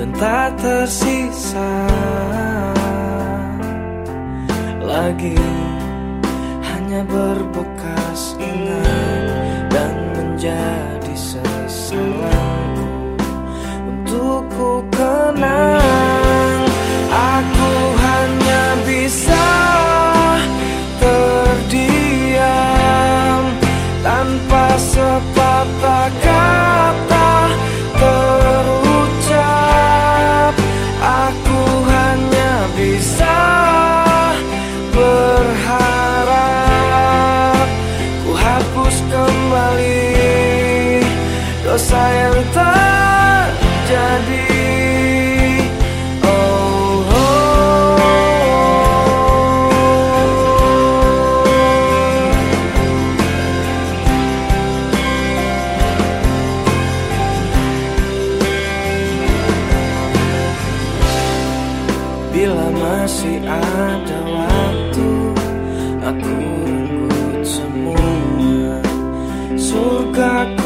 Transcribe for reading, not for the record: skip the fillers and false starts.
dan tak tersisa lagi, hanya berbekas ingat dan menjadi sesaranku untuk ku kenang. Aku hanya bisa terdiam tanpa sepatah kata terucap. Aku hanya bisa berharap ku hapus kembali dosa yang terjadi. Bila masih ada waktu, aku renggut semua surgaku